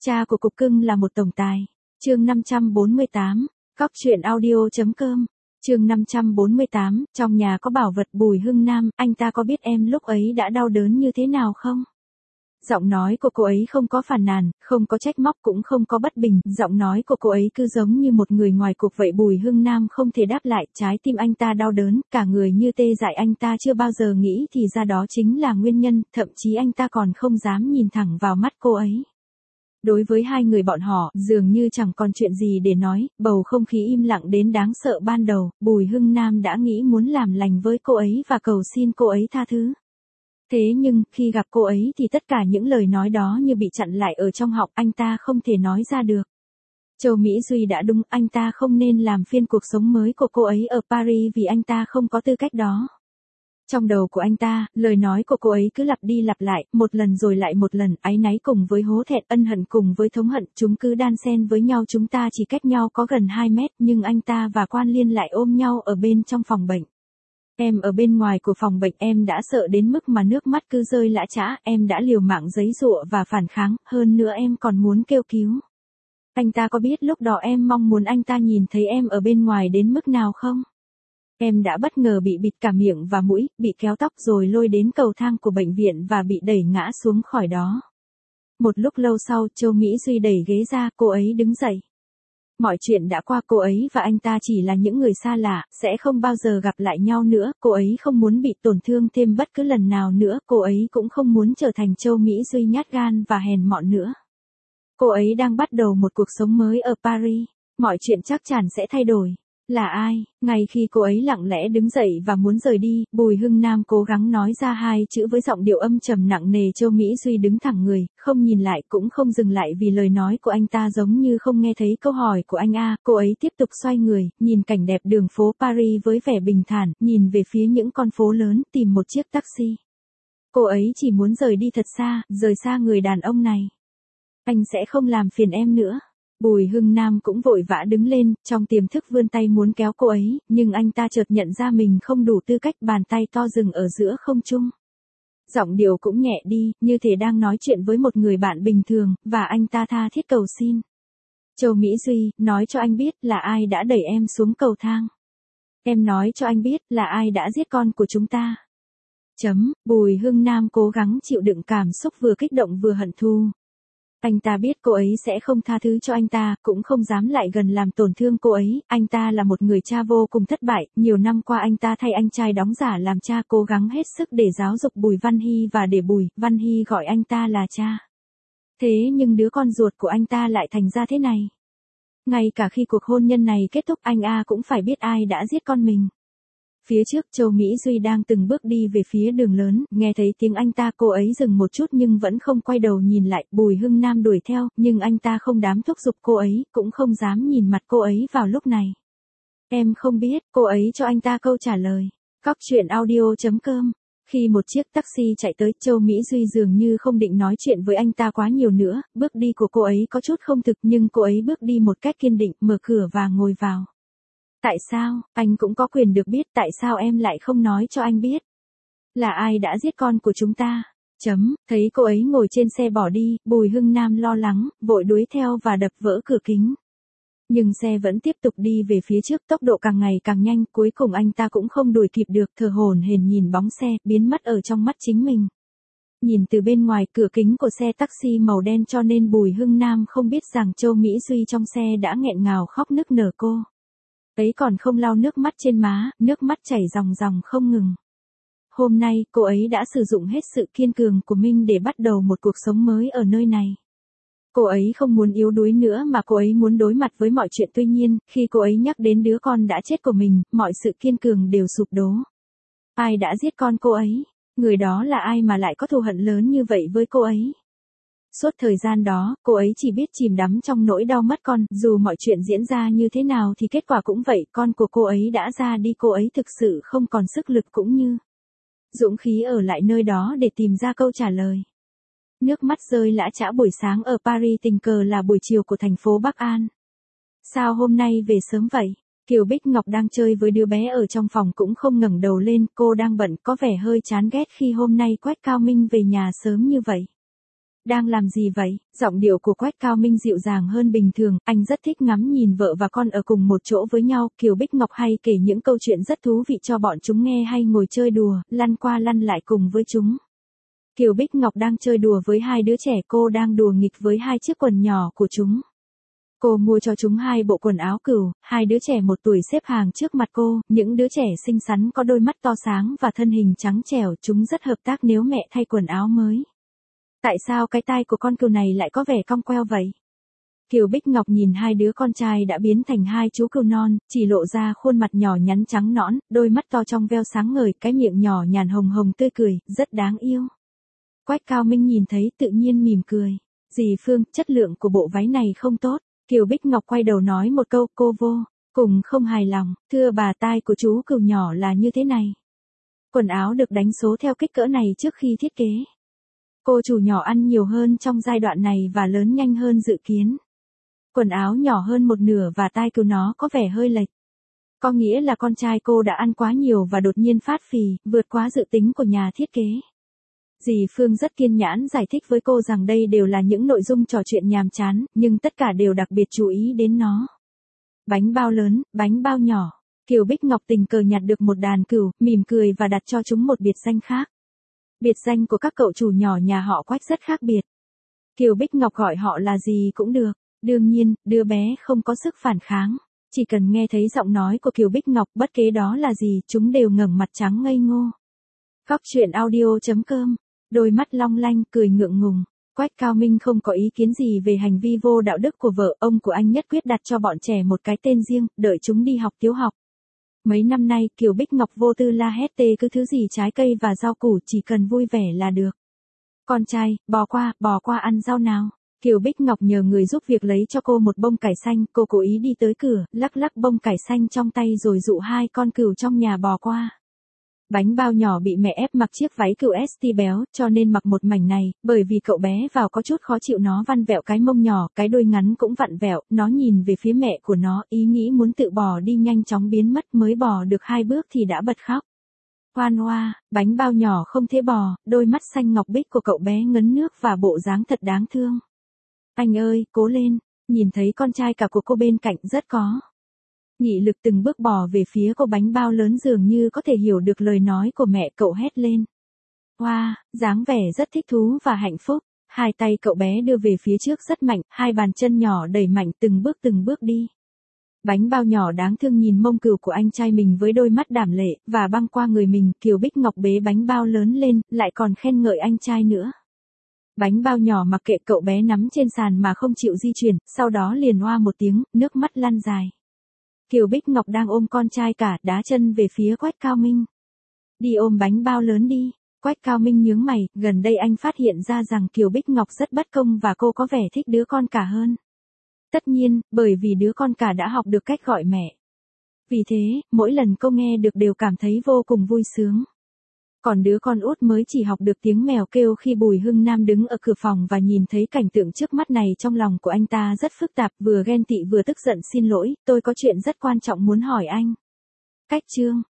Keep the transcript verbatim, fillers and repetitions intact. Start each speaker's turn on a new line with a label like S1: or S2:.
S1: Cha của cục cưng là một tổng tài. Chương năm trăm bốn mươi tám, cóc truyện audio.com. Chương năm trăm bốn mươi tám, trong nhà có bảo vật Bùi Hưng Nam, anh ta có biết em lúc ấy đã đau đớn như thế nào không? Giọng nói của cô ấy không có phàn nàn, không có trách móc cũng không có bất bình, giọng nói của cô ấy cứ giống như một người ngoài cuộc vậy. Bùi Hưng Nam không thể đáp lại, trái tim anh ta đau đớn, cả người như tê dại. Anh ta chưa bao giờ nghĩ thì ra đó chính là nguyên nhân, thậm chí anh ta còn không dám nhìn thẳng vào mắt cô ấy. Đối với hai người bọn họ, dường như chẳng còn chuyện gì để nói, bầu không khí im lặng đến đáng sợ. Ban đầu, Bùi Hưng Nam đã nghĩ muốn làm lành với cô ấy và cầu xin cô ấy tha thứ. Thế nhưng, khi gặp cô ấy thì tất cả những lời nói đó như bị chặn lại ở trong họng, anh ta không thể nói ra được. Châu Mỹ Duy đã đúng, anh ta không nên làm phiên cuộc sống mới của cô ấy ở Paris vì anh ta không có tư cách đó. Trong đầu của anh ta, lời nói của cô ấy cứ lặp đi lặp lại, một lần rồi lại một lần, áy náy cùng với hổ thẹn, ân hận cùng với thống hận, chúng cứ đan xen với nhau. Chúng ta chỉ cách nhau có gần hai mét, nhưng anh ta và Quan Liên lại ôm nhau ở bên trong phòng bệnh. Em ở bên ngoài của phòng bệnh, em đã sợ đến mức mà nước mắt cứ rơi lã chã, em đã liều mạng giãy giụa và phản kháng, hơn nữa em còn muốn kêu cứu. Anh ta có biết lúc đó em mong muốn anh ta nhìn thấy em ở bên ngoài đến mức nào không? Em đã bất ngờ bị bịt cả miệng và mũi, bị kéo tóc rồi lôi đến cầu thang của bệnh viện và bị đẩy ngã xuống khỏi đó. Một lúc lâu sau, Châu Mỹ Duy đẩy ghế ra, cô ấy đứng dậy. Mọi chuyện đã qua, cô ấy và anh ta chỉ là những người xa lạ, sẽ không bao giờ gặp lại nhau nữa. Cô ấy không muốn bị tổn thương thêm bất cứ lần nào nữa, cô ấy cũng không muốn trở thành Châu Mỹ Duy nhát gan và hèn mọn nữa. Cô ấy đang bắt đầu một cuộc sống mới ở Paris, mọi chuyện chắc chắn sẽ thay đổi. Là ai? Ngay khi cô ấy lặng lẽ đứng dậy và muốn rời đi, Bùi Hưng Nam cố gắng nói ra hai chữ với giọng điệu âm trầm nặng nề. Châu Mỹ Duy đứng thẳng người, không nhìn lại cũng không dừng lại vì lời nói của anh ta giống như không nghe thấy câu hỏi của anh a. Cô ấy tiếp tục xoay người, nhìn cảnh đẹp đường phố Paris với vẻ bình thản, nhìn về phía những con phố lớn, tìm một chiếc taxi. Cô ấy chỉ muốn rời đi thật xa, rời xa người đàn ông này. Anh sẽ không làm phiền em nữa. Bùi Hưng Nam cũng vội vã đứng lên, trong tiềm thức vươn tay muốn kéo cô ấy, nhưng anh ta chợt nhận ra mình không đủ tư cách, bàn tay to dừng ở giữa không trung. Giọng điệu cũng nhẹ đi, như thể đang nói chuyện với một người bạn bình thường, và anh ta tha thiết cầu xin. Châu Mỹ Duy, nói cho anh biết là ai đã đẩy em xuống cầu thang. Em nói cho anh biết là ai đã giết con của chúng ta. Chấm, Bùi Hưng Nam cố gắng chịu đựng cảm xúc vừa kích động vừa hận thù. Anh ta biết cô ấy sẽ không tha thứ cho anh ta, cũng không dám lại gần làm tổn thương cô ấy. Anh ta là một người cha vô cùng thất bại, nhiều năm qua anh ta thay anh trai đóng giả làm cha, cố gắng hết sức để giáo dục Bùi Văn Hy và để Bùi Văn Hy gọi anh ta là cha. Thế nhưng đứa con ruột của anh ta lại thành ra thế này. Ngay cả khi cuộc hôn nhân này kết thúc, anh A cũng phải biết ai đã giết con mình. Phía trước, Châu Mỹ Duy đang từng bước đi về phía đường lớn, nghe thấy tiếng anh ta, cô ấy dừng một chút nhưng vẫn không quay đầu nhìn lại. Bùi Hưng Nam đuổi theo, nhưng anh ta không dám thúc giục cô ấy, cũng không dám nhìn mặt cô ấy vào lúc này. Em không biết, cô ấy cho anh ta câu trả lời. Cóc truyện audio.com. Khi một chiếc taxi chạy tới, Châu Mỹ Duy dường như không định nói chuyện với anh ta quá nhiều nữa, bước đi của cô ấy có chút không thực nhưng cô ấy bước đi một cách kiên định, mở cửa và ngồi vào. Tại sao, anh cũng có quyền được biết, tại sao em lại không nói cho anh biết? Là ai đã giết con của chúng ta? Chấm, thấy cô ấy ngồi trên xe bỏ đi, Bùi Hưng Nam lo lắng, vội đuổi theo và đập vỡ cửa kính. Nhưng xe vẫn tiếp tục đi về phía trước, tốc độ càng ngày càng nhanh, cuối cùng anh ta cũng không đuổi kịp được, thở hổn hển nhìn bóng xe, biến mất ở trong mắt chính mình. Nhìn từ bên ngoài cửa kính của xe taxi màu đen cho nên Bùi Hưng Nam không biết rằng Châu Mỹ Duy trong xe đã nghẹn ngào khóc nức nở. Cô ấy còn không lau nước mắt trên má, nước mắt chảy ròng ròng không ngừng. Hôm nay, cô ấy đã sử dụng hết sự kiên cường của mình để bắt đầu một cuộc sống mới ở nơi này. Cô ấy không muốn yếu đuối nữa mà cô ấy muốn đối mặt với mọi chuyện. Tuy nhiên, khi cô ấy nhắc đến đứa con đã chết của mình, mọi sự kiên cường đều sụp đổ. Ai đã giết con cô ấy? Người đó là ai mà lại có thù hận lớn như vậy với cô ấy? Suốt thời gian đó, cô ấy chỉ biết chìm đắm trong nỗi đau mất con, dù mọi chuyện diễn ra như thế nào thì kết quả cũng vậy, con của cô ấy đã ra đi, cô ấy thực sự không còn sức lực cũng như dũng khí ở lại nơi đó để tìm ra câu trả lời. Nước mắt rơi lã chã. Buổi sáng ở Paris tình cờ là buổi chiều của thành phố Bắc An. Sao hôm nay về sớm vậy? Kiều Bích Ngọc đang chơi với đứa bé ở trong phòng cũng không ngẩng đầu lên, cô đang bận, có vẻ hơi chán ghét khi hôm nay Quách Cao Minh về nhà sớm như vậy. Đang làm gì vậy? Giọng điệu của Quách Cao Minh dịu dàng hơn bình thường, anh rất thích ngắm nhìn vợ và con ở cùng một chỗ với nhau, Kiều Bích Ngọc hay kể những câu chuyện rất thú vị cho bọn chúng nghe hay ngồi chơi đùa, lăn qua lăn lại cùng với chúng. Kiều Bích Ngọc đang chơi đùa với hai đứa trẻ, cô đang đùa nghịch với hai chiếc quần nhỏ của chúng. Cô mua cho chúng hai bộ quần áo cừu, hai đứa trẻ một tuổi xếp hàng trước mặt cô, những đứa trẻ xinh xắn có đôi mắt to sáng và thân hình trắng trẻo, chúng rất hợp tác nếu mẹ thay quần áo mới. Tại sao cái tai của con cừu này lại có vẻ cong queo vậy? Kiều Bích Ngọc nhìn hai đứa con trai đã biến thành hai chú cừu non, chỉ lộ ra khuôn mặt nhỏ nhắn trắng nõn, đôi mắt to trong veo sáng ngời, cái miệng nhỏ nhàn hồng hồng tươi cười, rất đáng yêu. Quách Cao Minh nhìn thấy tự nhiên mỉm cười. Dì Phương, chất lượng của bộ váy này không tốt. Kiều Bích Ngọc quay đầu nói một câu, cô vô cùng không hài lòng, thưa bà, tai của chú cừu nhỏ là như thế này. Quần áo được đánh số theo kích cỡ này trước khi thiết kế. Cô chủ nhỏ ăn nhiều hơn trong giai đoạn này và lớn nhanh hơn dự kiến. Quần áo nhỏ hơn một nửa và tai cừu nó có vẻ hơi lệch. Có nghĩa là con trai cô đã ăn quá nhiều và đột nhiên phát phì, vượt quá dự tính của nhà thiết kế. Dì Phương rất kiên nhẫn giải thích với cô rằng đây đều là những nội dung trò chuyện nhàm chán, nhưng tất cả đều đặc biệt chú ý đến nó. Bánh bao lớn, bánh bao nhỏ. Kiều Bích Ngọc tình cờ nhặt được một đàn cừu, mỉm cười và đặt cho chúng một biệt danh khác. Biệt danh của các cậu chủ nhỏ nhà họ Quách rất khác biệt. Kiều Bích Ngọc gọi họ là gì cũng được. Đương nhiên, đứa bé không có sức phản kháng. Chỉ cần nghe thấy giọng nói của Kiều Bích Ngọc, bất kể đó là gì, chúng đều ngẩng mặt trắng ngây ngô. Góc truyện audio chấm com. Đôi mắt long lanh, cười ngượng ngùng. Quách Cao Minh không có ý kiến gì về hành vi vô đạo đức của vợ, ông của anh nhất quyết đặt cho bọn trẻ một cái tên riêng, đợi chúng đi học tiểu học. Mấy năm nay, Kiều Bích Ngọc vô tư la hét tê cứ thứ gì trái cây và rau củ, chỉ cần vui vẻ là được. Con trai, bò qua, bò qua ăn rau nào. Kiều Bích Ngọc nhờ người giúp việc lấy cho cô một bông cải xanh, cô cố ý đi tới cửa, lắc lắc bông cải xanh trong tay rồi dụ hai con cừu trong nhà bò qua. Bánh bao nhỏ bị mẹ ép mặc chiếc váy cừu ét tê béo, cho nên mặc một mảnh này, bởi vì cậu bé vào có chút khó chịu, nó vặn vẹo cái mông nhỏ, cái đuôi ngắn cũng vặn vẹo, nó nhìn về phía mẹ của nó, ý nghĩ muốn tự bò đi nhanh chóng biến mất, mới bò được hai bước thì đã bật khóc. Hoan hoa, bánh bao nhỏ không thể bò, đôi mắt xanh ngọc bích của cậu bé ngấn nước và bộ dáng thật đáng thương. Anh ơi, cố lên, nhìn thấy con trai cả của cô bên cạnh rất có nghị lực từng bước bò về phía cô, bánh bao lớn dường như có thể hiểu được lời nói của mẹ, cậu hét lên. Wow, dáng vẻ rất thích thú và hạnh phúc, hai tay cậu bé đưa về phía trước rất mạnh, hai bàn chân nhỏ đẩy mạnh từng bước từng bước đi. Bánh bao nhỏ đáng thương nhìn mông cừu của anh trai mình với đôi mắt đảm lệ, và băng qua người mình, Kiều Bích Ngọc bế bánh bao lớn lên, lại còn khen ngợi anh trai nữa. Bánh bao nhỏ mặc kệ cậu bé nắm trên sàn mà không chịu di chuyển, sau đó liền oa một tiếng, nước mắt lăn dài. Kiều Bích Ngọc đang ôm con trai cả, đá chân về phía Quách Cao Minh. Đi ôm bánh bao lớn đi. Quách Cao Minh nhướng mày, gần đây anh phát hiện ra rằng Kiều Bích Ngọc rất bất công và cô có vẻ thích đứa con cả hơn. Tất nhiên, bởi vì đứa con cả đã học được cách gọi mẹ. Vì thế, mỗi lần cô nghe được đều cảm thấy vô cùng vui sướng. Còn đứa con út mới chỉ học được tiếng mèo kêu khi Bùi Hưng Nam đứng ở cửa phòng và nhìn thấy cảnh tượng trước mắt này, trong lòng của anh ta rất phức tạp, vừa ghen tị vừa tức giận. Xin lỗi, tôi có chuyện rất quan trọng muốn hỏi anh. Cách chương